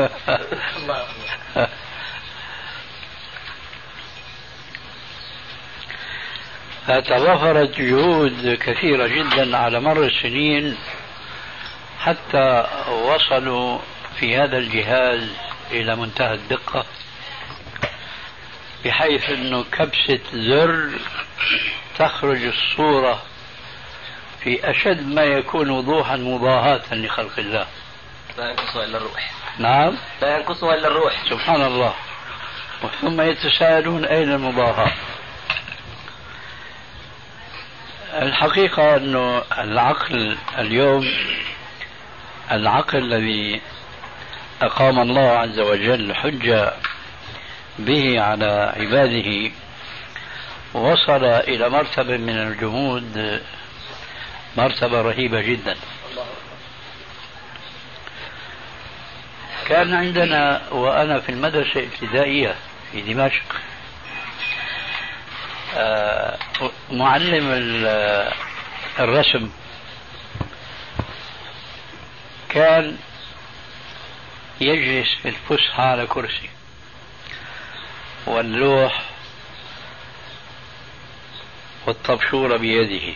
فتوفرت جهود كثيرة جدا على مر السنين حتى وصلوا في هذا الجهاز إلى منتهى الدقة، بحيث أنه كبسة زر تخرج الصورة في أشد ما يكون وضوحا مضاهاة لخلق الله. لا ينقصها إلا الروح. نعم، لا ينقصها إلا الروح. سبحان الله. ثم يتساءلون أين المضاهاة. الحقيقة أنه العقل اليوم، العقل الذي أقام الله عز وجل حجة به على عباده، وصل إلى مرتبة من الجمود، مرتبة رهيبة جدا. كان عندنا وأنا في المدرسة الابتدائية في دمشق معلم الرسم كان يجلس في الفسحة على كرسي واللوح والطبشورة بيده،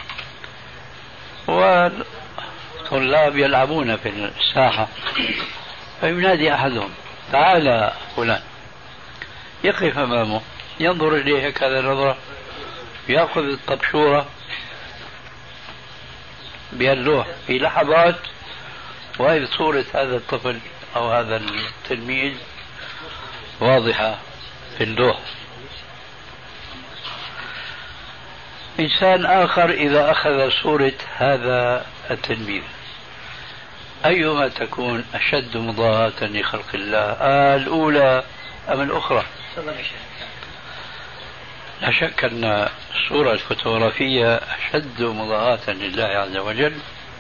والطلاب يلعبون في الساحة، فينادي أحدهم تعال فلان، يقف أمامه ينظر إليه هكذا نظرة، يأخذ الطبشورة باللوح في لحظات، وهي صورة هذا الطفل أو هذا التلميذ واضحة في اللوح. إنسان آخر إذا أخذ صورة هذا التلميذ، أيما تكون أشد مضاهاة لخلق الله، الأولى أم الأخرى؟ لا شك أن الصورة الفوتوغرافية أشد مضاهاة لله عز وجل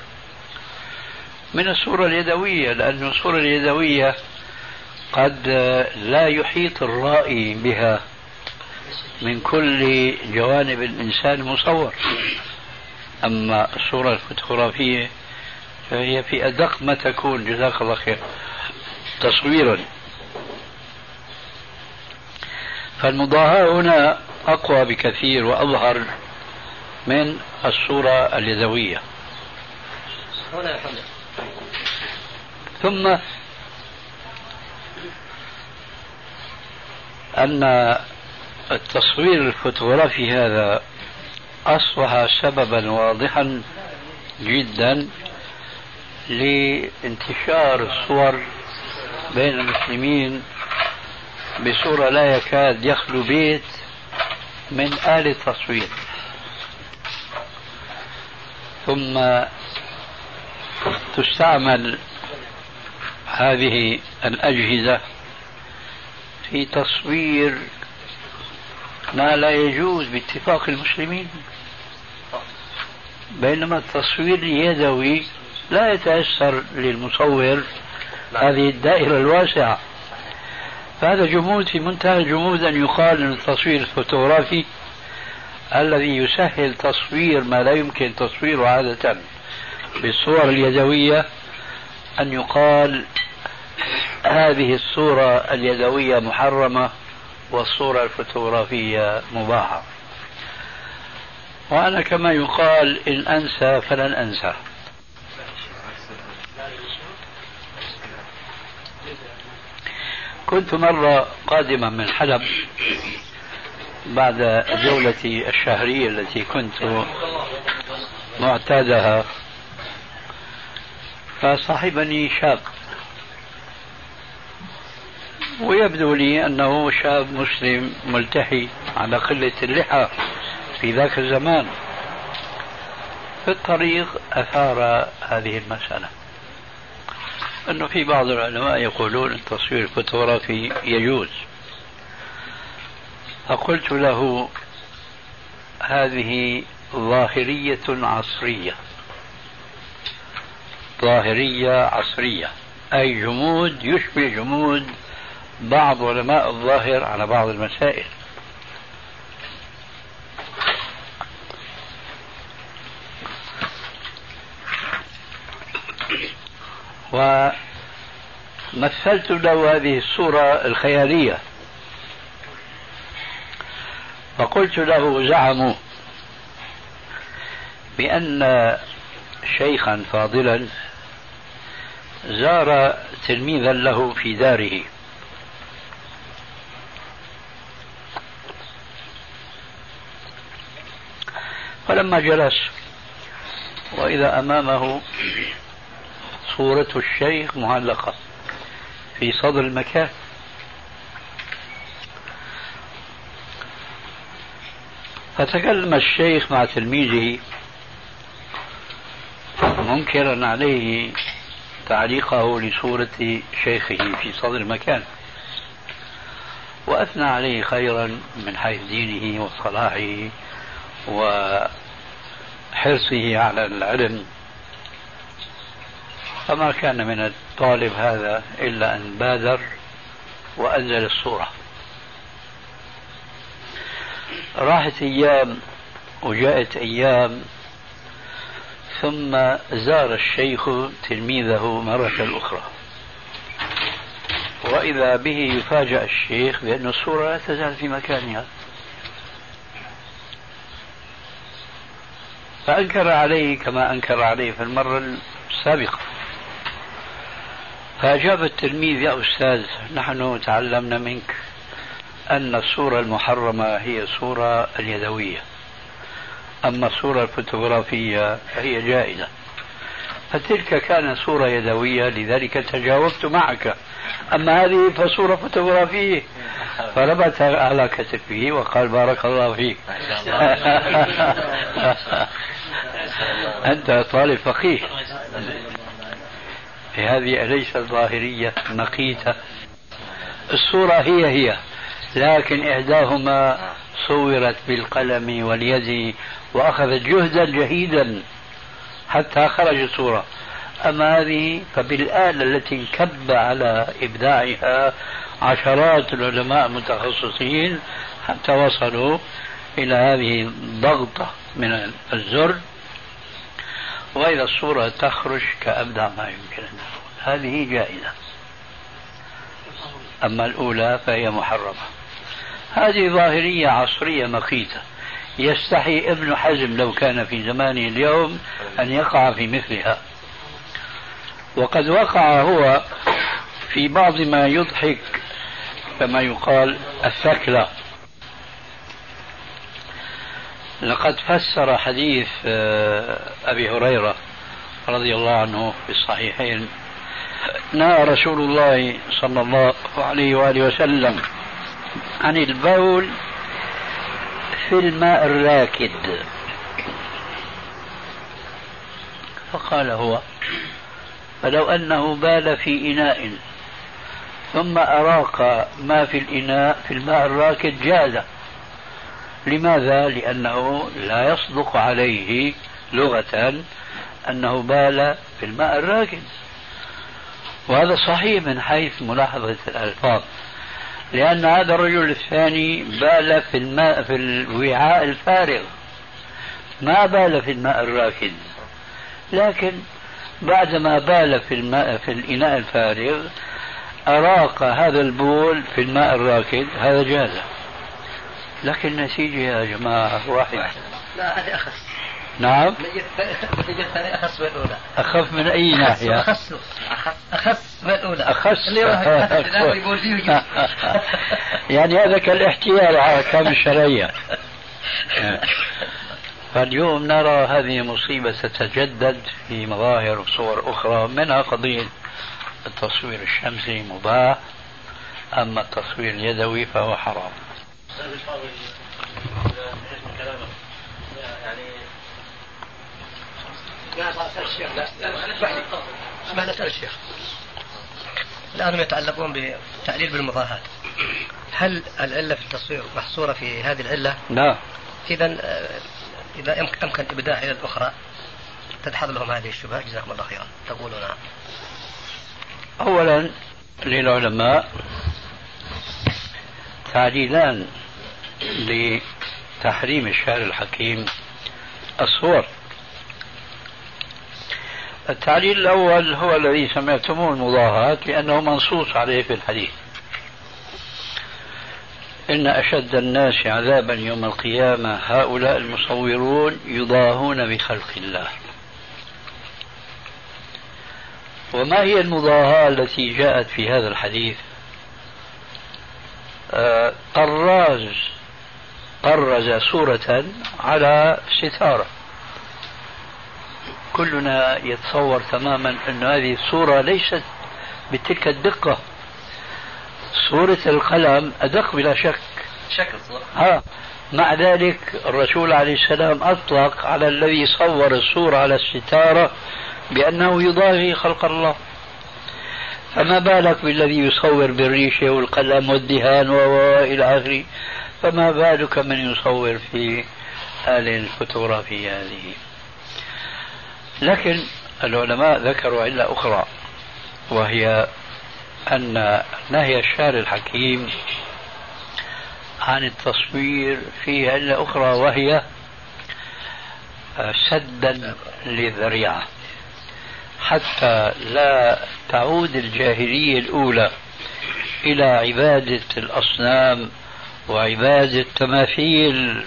من الصورة اليدوية، لأن الصورة اليدوية قد لا يحيط الرائي بها من كل جوانب الإنسان المصور. أما الصورة الفوتوغرافية فهي في أدق ما تكون، جزاك الله خير، تصويرا. فالمضاهاة هنا أقوى بكثير وأظهر من الصورة اليدوية. ثم أن التصوير الفوتوغرافي هذا أصبح سببا واضحا جدا لانتشار الصور بين المسلمين بصورة لا يكاد يخلو بيت من آلة تصوير. ثم تستعمل هذه الأجهزة في تصوير ما لا يجوز باتفاق المسلمين، بينما التصوير اليدوي لا يتأثر للمصور هذه الدائرة الواسعة. فهذا جمود في منتهى الجمود أن يقال أن التصوير الفوتوغرافي الذي يسهل تصوير ما لا يمكن تصويره عادة بالصور اليدوية، أن يقال هذه الصورة اليدوية محرمة والصورة الفوتوغرافية مباحة. وأنا كما يقال إن أنسى فلن أنسى. كنت مرة قادما من حلب بعد جولتي الشهرية التي كنت معتادها، فصاحبني شاب ويبدو لي أنه شاب مسلم ملتحي على قلة اللحى في ذاك الزمان. في الطريق أثار هذه المسألة، أنه في بعض العلماء يقولون التصوير الفوتوغرافي يجوز. فقلت له هذه ظاهرية عصرية، ظاهرية عصرية، أي جمود يشبه جمود بعض علماء الظاهر على بعض المسائل. ومثلت له هذه الصورة الخيالية، فقلت له زعموا بأن شيخا فاضلا زار تلميذا له في داره، فلما جلس وإذا أمامه صورة الشيخ معلقة في صدر المكان، فتكلم الشيخ مع تلميذه منكرا عليه تعليقه لصورة شيخه في صدر المكان، وأثنى عليه خيرا من حيث دينه وصلاحه وحرصه على العلم. فما كان من الطالب هذا إلا أن بادر وأنزل الصورة. راحت أيام وجاءت أيام، ثم زار الشيخ تلميذه مرة أخرى، وإذا به يفاجأ الشيخ بأن الصورة لا تزال في مكانها، فأنكر عليه كما أنكر عليه في المرة السابقة. فأجاب التلميذ: يا أستاذ، نحن تعلمنا منك أن الصورة المحرمة هي الصورة اليدوية، أما الصورة الفوتوغرافية فهي جائزة، فتلك كانت صورة يدوية لذلك تجاوبت معك، أما هذه فصورة فوتوغرافية. فربط على كتفه وقال: بارك الله فيك. أنت طالب فقيه. هذه أليست ظاهرية مقيتة؟ الصورة هي لكن إحداهما صورت بالقلم واليد وأخذت جهدا جهيدا حتى خرجت صورة، أما هذه فبالآلة التي انكب على إبداعها عشرات العلماء المتخصصين حتى وصلوا إلى هذه الضغطة من الزر، وإذا الصورة تخرج كأبدع ما يمكن أن تكون. هذه جائزة، أما الأولى فهي محرمة. هذه ظاهرية عصرية مقيتة، يستحي ابن حزم لو كان في زمانه اليوم أن يقع في مثلها، وقد وقع هو في بعض ما يضحك كما يقال الثكلة. لقد فسر حديث أبي هريرة رضي الله عنه في الصحيحين: نهى رسول الله صلى الله عليه وآله وسلم عن البول في الماء الراكد. فقال هو: فلو أنه بال في إناء ثم أراق ما في الإناء في الماء الراكد جاز. لماذا؟ لأنه لا يصدق عليه لغة أنه بال في الماء الراكد، وهذا صحيح من حيث ملاحظة الألفاظ، لأن هذا الرجل الثاني بال في الماء في الوعاء الفارغ، ما بال في الماء الراكد، لكن بعدما بال في الماء في الإناء الفارغ أراق هذا البول في الماء الراكد، هذا جاز. لكن النتيجة يا جماعة واحد: لا هذه أخف. نعم. النتيجة الثانية أخف من الأولى. أخف من أي ناحية؟ أخف من الأولى. أخف. يقول فيه يعني هذا كالاحتيال على أحكام الشرعية. فاليوم نرى هذه مصيبة تتجدد في مظاهر وصور أخرى، منها قضية التصوير الشمسي مباح، أما التصوير اليدوي فهو حرام. الآن هم يتعلقون بتعليل بالمضاهات. هل العلة في التصوير محصورة في هذه العلة؟ لا. إذا أمكن إبداع إلى الأخرى تدحض لهم هذه الشبهة. جزاكم الله خيرا. تقولون أولا للعلماء تعليلان لتحريم الشارع الحكيم الصور. التعليل الأول هو الذي سمعتموه المضاهاة، لأنه منصوص عليه في الحديث: إن أشد الناس عذابا يوم القيامة هؤلاء المصورون يضاهون بخلق الله. وما هي المضاهاة التي جاءت في هذا الحديث؟ طرز صورة على ستارة، كلنا يتصور تماما أن هذه الصورة ليست بتلك الدقة. صورة القلم أدق بلا شك، شكل صورة. مع ذلك الرسول عليه السلام أطلق على الذي صور الصورة على الستارة بأنه يضاهي خلق الله، فما بالك بالذي يصور بالريشة والقلم والدهان وإلى آخره، فما بالك من يصور في آلة الفوتوغرافية هذه. لكن العلماء ذكروا علة أخرى، وهي أن نهي الشارع الحكيم عن التصوير فيه علة أخرى، وهي سدا للذريعة، حتى لا تعود الجاهلية الأولى إلى عبادة الأصنام وعبادة التماثيل،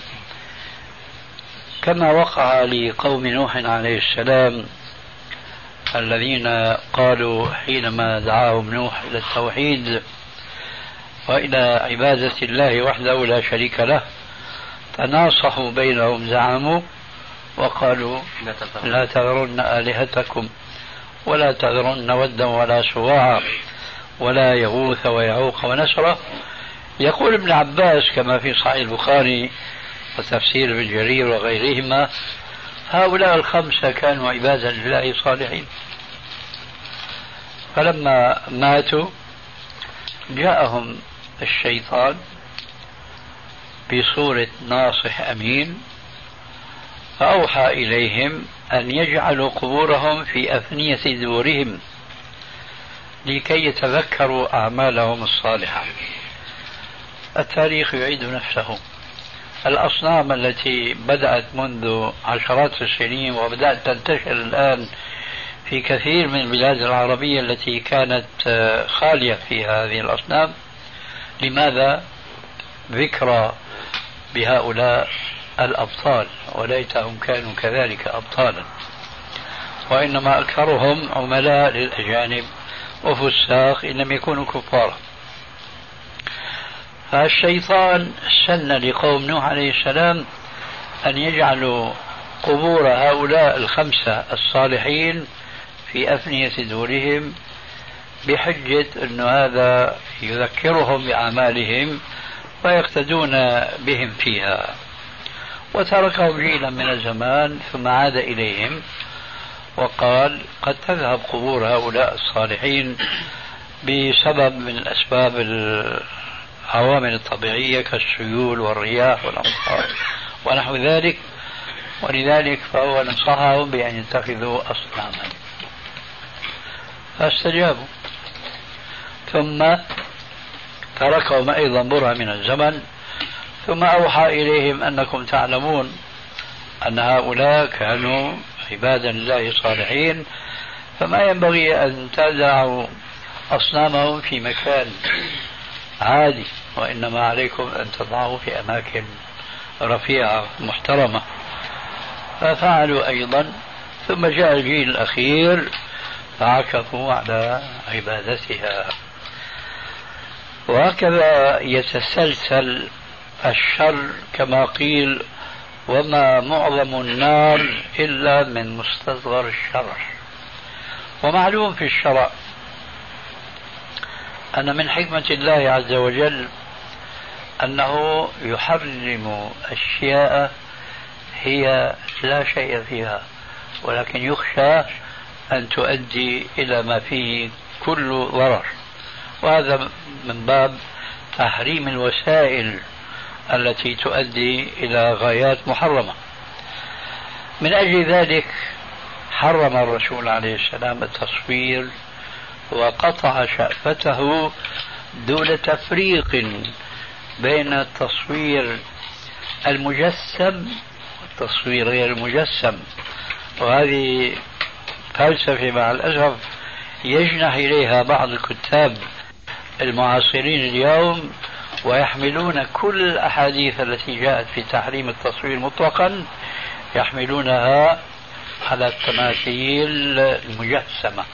كما وقع لقوم نوح عليه السلام الذين قالوا حينما دعاهم نوح إلى التوحيد وإلى عبادة الله وحده لا شريك له، تناصحوا بينهم، زعموا وقالوا لا تذرن آلهتكم ولا تذرن ودا ولا سواعا ولا يغوث ويعوق ونسرا. يقول ابن عباس كما في صحيح البخاري وتفسير ابن جرير وغيرهما: هؤلاء الخمسة كانوا عبادا لله صالحين، فلما ماتوا جاءهم الشيطان بصورة ناصح أمين، فأوحى إليهم أن يجعلوا قبورهم في أفنية دورهم لكي يتذكروا أعمالهم الصالحة. التاريخ يعيد نفسه. الأصنام التي بدأت منذ عشرات السنين وبدأت تنتشر الآن في كثير من البلاد العربية التي كانت خالية فيها هذه الأصنام، لماذا؟ ذكرى بهؤلاء الأبطال، وليتهم كانوا كذلك أبطالا، وإنما أكثرهم عملاء للأجانب وفساق إن لم يكونوا كفارا. فالشيطان سن لقوم نوح عليه السلام أن يجعلوا قبور هؤلاء الخمسة الصالحين في أفنية دورهم، بحجة أن هذا يذكرهم بأعمالهم ويقتدون بهم فيها. وتركهم جيلا من الزمان ثم عاد إليهم وقال: قد تذهب قبور هؤلاء الصالحين بسبب من الأسباب العوامل الطبيعية كالسيول والرياح والأمطار ونحو ذلك، ولذلك فهو نصحهم بأن يتخذوا أصناما، فاستجابوا. ثم تركهم أيضا برهة من الزمن، ثم أوحى إليهم أنكم تعلمون أن هؤلاء كانوا عبادا لله صالحين، فما ينبغي أن تدعوا أصنامهم في مكان عادي، وإنما عليكم أن تضعوا في أماكن رفيعة محترمة. ففعلوا أيضا، ثم جاء الجيل الأخير فعكفوا على عبادتها. وهكذا يتسلسل الشر كما قيل: وما معظم النار إلا من مستصغر الشر. ومعلوم في الشرع أن من حكمة الله عز وجل أنه يحرم أشياء هي لا شيء فيها، ولكن يخشى أن تؤدي إلى ما فيه كل ضرر، وهذا من باب تحريم الوسائل التي تؤدي إلى غايات محرمة. من أجل ذلك حرم الرسول عليه السلام التصوير وقطع شأفته دون تفريق بين التصوير المجسم والتصوير غير المجسم. وهذه فلسفة مع الأسف يجنح إليها بعض الكتاب المعاصرين اليوم، ويحملون كل الأحاديث التي جاءت في تحريم التصوير مطلقا يحملونها على التماثيل المجسمة،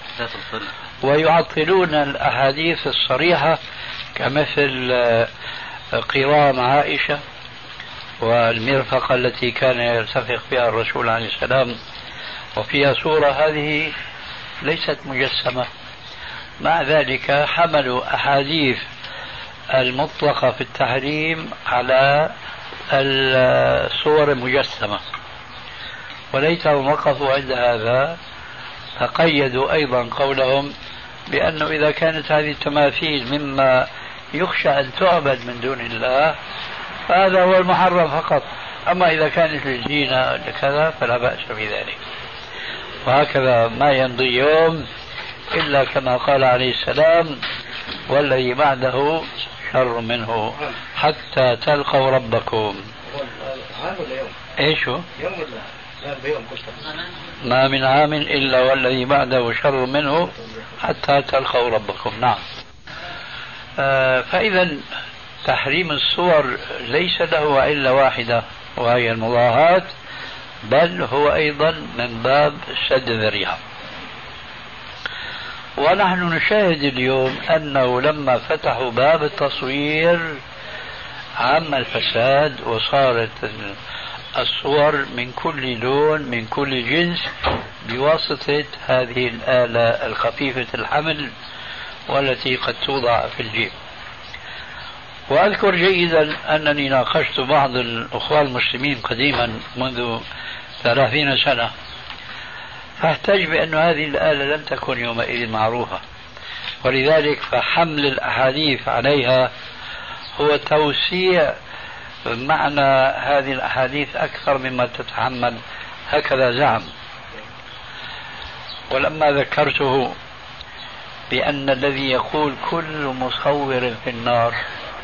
ويعطلون الأحاديث الصريحة كمثل قوام عائشة والمرفقة التي كان يرتفق بها الرسول عليه السلام وفيها صورة هذه ليست مجسمة. مع ذلك حملوا أحاديث المطلقة في التحريم على الصور المجسمة، وليتهم وقفوا عند هذا، فقيدوا أيضا قولهم بأنه إذا كانت هذه التماثيل مما يخشى أن تعبد من دون الله فهذا هو المحرم فقط، أما إذا كانت للزينة لكذا فلا بأس بذلك. وهكذا ما يمضي يوم إلا كما قال عليه السلام: والذي بعده شر منه حتى تلقوا ربكم. ايش هو؟ ما من عام إلا والذي بعده شر منه حتى تلقوا ربكم. نعم. فإذا تحريم الصور ليس له علة واحدة وهي المضاهاة، بل هو أيضا من باب سد الذريعة. ونحن نشاهد اليوم أنه لما فتحوا باب التصوير عم الفساد، وصارت الصور من كل لون من كل جنس بواسطة هذه الآلة الخفيفة الحمل والتي قد توضع في الجيب. وأذكر جيدا أنني ناقشت بعض الأخوة المسلمين قديما منذ 30 سنة، فاحتج بأن هذه الآلة لم تكن يومئذ معروفة، ولذلك فحمل الأحاديث عليها هو توسيع معنى هذه الأحاديث أكثر مما تتحمل، هكذا زعم. ولما ذكرته بأن الذي يقول كل مصور في النار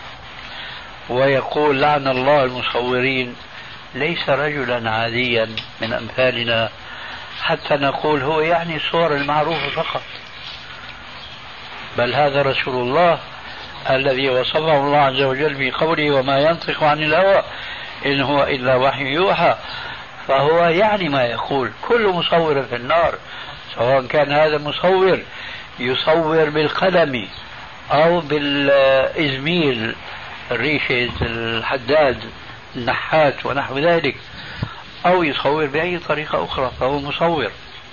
ويقول لعن الله المصورين ليس رجلا عاديا من أمثالنا حتى نقول هو يعني الصور المعروفة فقط، بل هذا رسول الله الذي وصفه الله عز وجل بقوله: وما ينطق عن الهوى إن هو إلا وحي يوحى. فهو يعني ما يقول كل مصور في النار، سواء كان هذا مصور يصور بالقلم أو بالإزميل الريشة الحداد النحات ونحو ذلك، أو يصور بأي طريقة أخرى فهو مصور.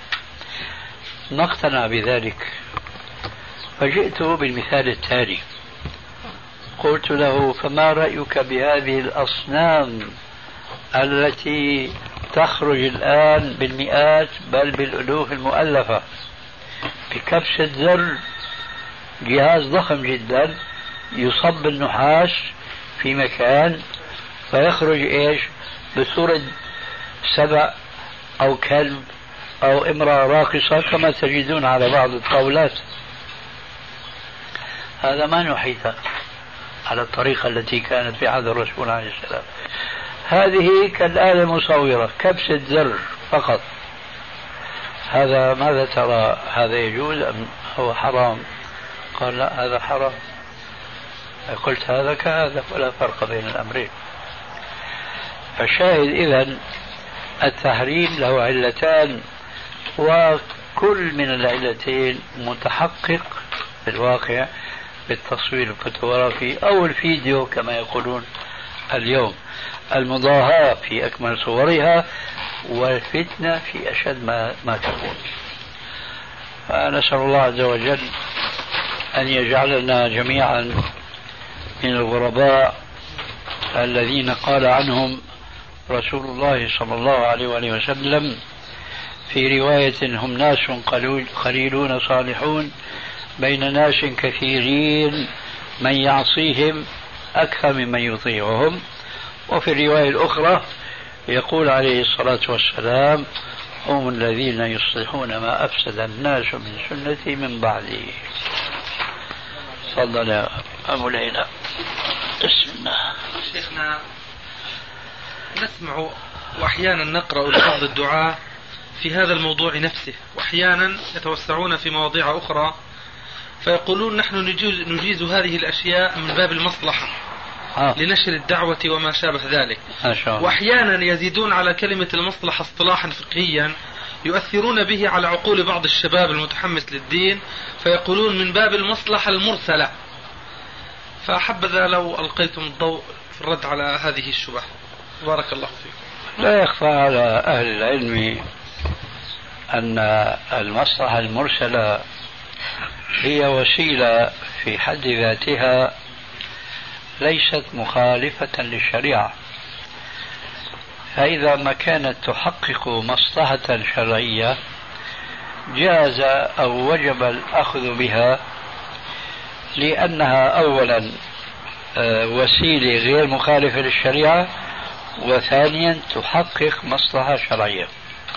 نقتنع بذلك. فجئت بالمثال التالي، قلت له: فما رأيك بهذه الأصنام التي تخرج الآن بالمئات بل بالألوف المؤلفة بكبسة زر، جهاز ضخم جدا يصب النحاس في مكان فيخرج ايش؟ بصورة سبع أو كلب أو امرأة راقصة كما تجدون على بعض الطاولات. هذا ما نحيته على الطريقة التي كانت في عهد الرسول عليه السلام. هذه كالآلة المصورة، كبسة زر فقط. هذا ماذا ترى؟ هذا يجوز أم هو حرام؟ قال: لا، هذا حرام. قلت: هذا كهذا ولا فرق بين الأمرين. فالشاهد إذن التحريم له علتان، وكل من العلتين متحقق في الواقع بالتصوير الفوتوغرافي أو الفيديو كما يقولون اليوم، المضاهاة في أكمل صورها والفتنة في أشد ما تكون. فنسأل الله عز وجل أن يجعلنا جميعا من الغرباء الذين قال عنهم رسول الله صلى الله عليه وآله وسلم في رواية: هم ناس قليلون صالحون بين ناس كثيرين من يعصيهم أكثر ممن يطيعهم. وفي الرواية الأخرى يقول عليه الصلاة والسلام: هم الذين يصلحون ما أفسد الناس من سنتي من بعدي. تفضل يا أبو ليلى. بسم الله. شيخنا، نسمع وأحيانا نقرأ لبعض الدعاة في هذا الموضوع نفسه، وأحيانا يتوسعون في مواضيع أخرى فيقولون: نحن نجيز هذه الأشياء من باب المصلحة لنشر الدعوة وما شابه ذلك. وأحيانا يزيدون على كلمة المصلحة اصطلاحا فقهيا يؤثرون به على عقول بعض الشباب المتحمس للدين، فيقولون من باب المصلحة المرسلة. فحبذا لو ألقيتم الضوء في الرد على هذه الشبهة. بارك الله فيكم. لا يخفى على أهل العلم أن المصلحة المرسلة هي وسيلة في حد ذاتها ليست مخالفة للشريعة، فإذا ما كانت تحقق مصلحة شرعية جاز أو وجب الأخذ بها، لأنها أولا وسيلة غير مخالفة للشريعة، وثانيا تحقق مصلحة شرعية.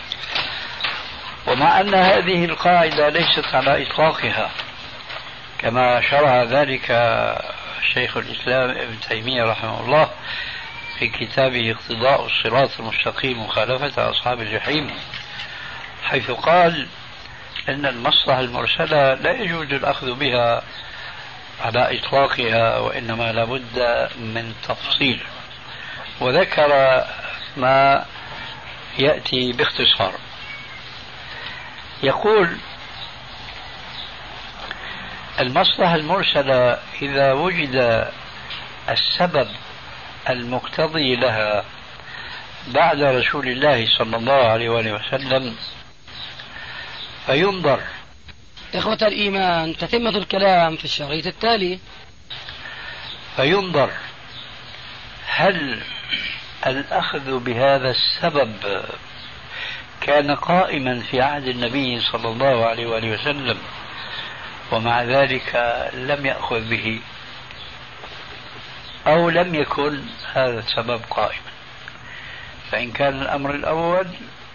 ومع أن هذه القاعدة ليست على إطلاقها كما شرع ذلك شيخ الإسلام ابن تيمية رحمه الله في كتابه اقتضاء الصراط المستقيم مخالفة أصحاب الجحيم، حيث قال أن المصلحة المرسلة لا يجوز الأخذ بها على إطلاقها، وإنما لابد من تفصيل، وذكر ما يأتي باختصار. يقول: المصلحة المرسلة إذا وجد السبب المقتضي لها بعد رسول الله صلى الله عليه وسلم فينظر. إخوة الإيمان، تتمة الكلام في الشريط التالي. فينظر هل الأخذ بهذا السبب كان قائما في عهد النبي صلى الله عليه وآله وسلم ومع ذلك لم يأخذ به، أو لم يكن هذا السبب قائما. فإن كان الأمر الأول